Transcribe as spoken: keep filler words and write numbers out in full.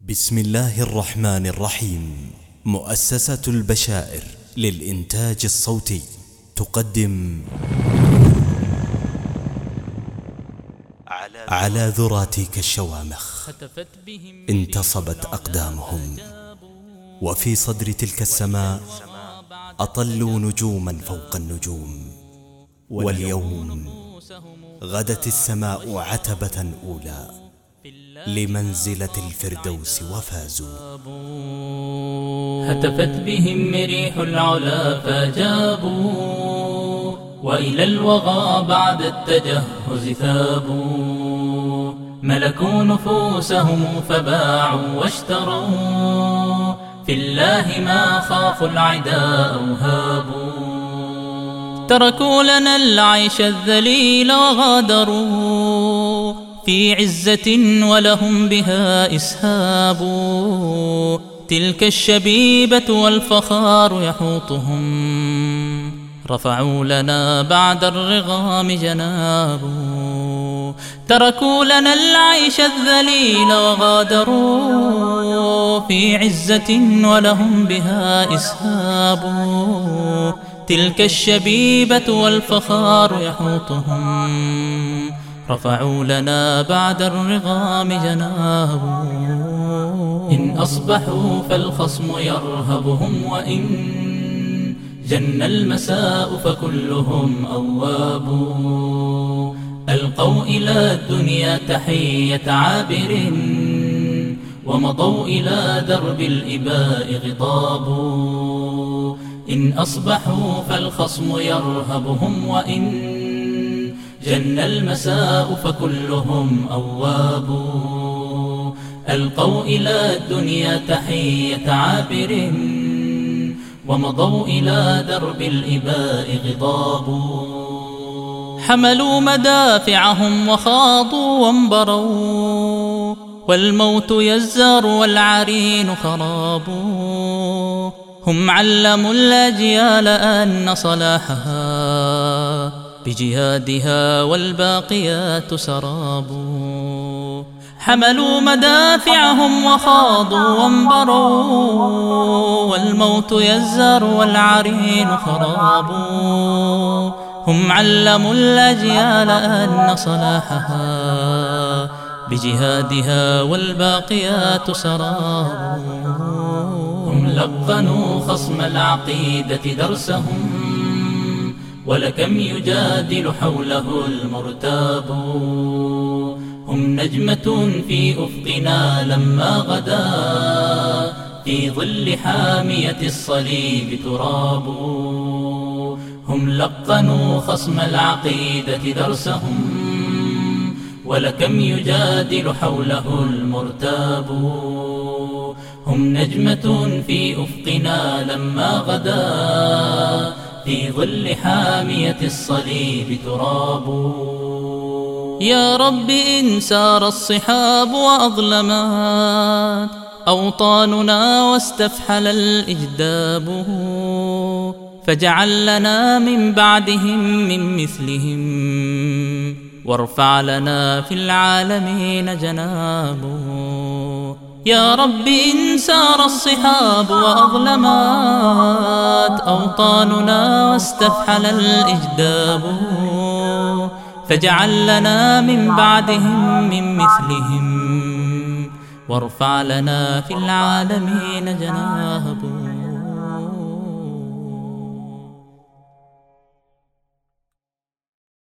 بسم الله الرحمن الرحيم. مؤسسة البشائر للإنتاج الصوتي تقدم على ذراتك الشوامخ انتصبت أقدامهم، وفي صدر تلك السماء أطلوا نجوما فوق النجوم. واليوم غدت السماء عتبة أولى لمنزلة الفردوس وفازوا. هتفت بهم ريح العلا فاجابوا، وإلى الوغى بعد التجهز ثابوا. ملكوا نفوسهم فباعوا واشتروا، في الله ما خافوا العداء أو هابوا. تركوا لنا العيش الذليل وغادروا، في عزة ولهم بها إسهاب. تلك الشبيبة والفخار يحوطهم، رفعوا لنا بعد الرغام جناب. تركوا لنا العيش الذليل وغادروا، في عزة ولهم بها إسهاب. تلك الشبيبة والفخار يحوطهم، رفعوا لنا بعد الرغام جناب. إن أصبحوا فالخصم يرهبهم، وإن جن المساء فكلهم أواب. ألقوا إلى الدنيا تحية عابر، ومضوا إلى درب الإباء غضاب. إن أصبحوا فالخصم يرهبهم، وإن جن المساء فكلهم أواب. ألقوا إلى الدنيا تحية عابر، ومضوا إلى درب الإباء غضاب. حملوا مدافعهم وخاضوا وانبروا، والموت يزار والعرين خراب. هم علموا الأجيال أن صلاحها بجهادها والباقيات سراب. حملوا مدافعهم وخاضوا وانبروا، والموت يزار والعرين خراب. هم علموا الأجيال أن صلاحها بجهادها والباقيات سراب. هم لقنوا خصم العقيدة درسهم، ولكم يجادل حوله المرتاب. هم نجمة في أفقنا لما غدا، في ظل حامية الصليب تراب. هم لقنوا خصم العقيدة درسهم، ولكم يجادل حوله المرتاب. هم نجمة في أفقنا لما غدا، في ظل حامية الصليب تراب. يا رب إن سار الصحاب وأظلمت أوطاننا واستفحل الإجداب، فاجعل لنا من بعدهم من مثلهم، وارفع لنا في العالمين جنابه. يا رب إن سار الصحاب وأظلمت أوطاننا واستفحل الإجداب، فاجعل لنا من بعدهم من مثلهم، وارفع لنا في العالمين جنابه.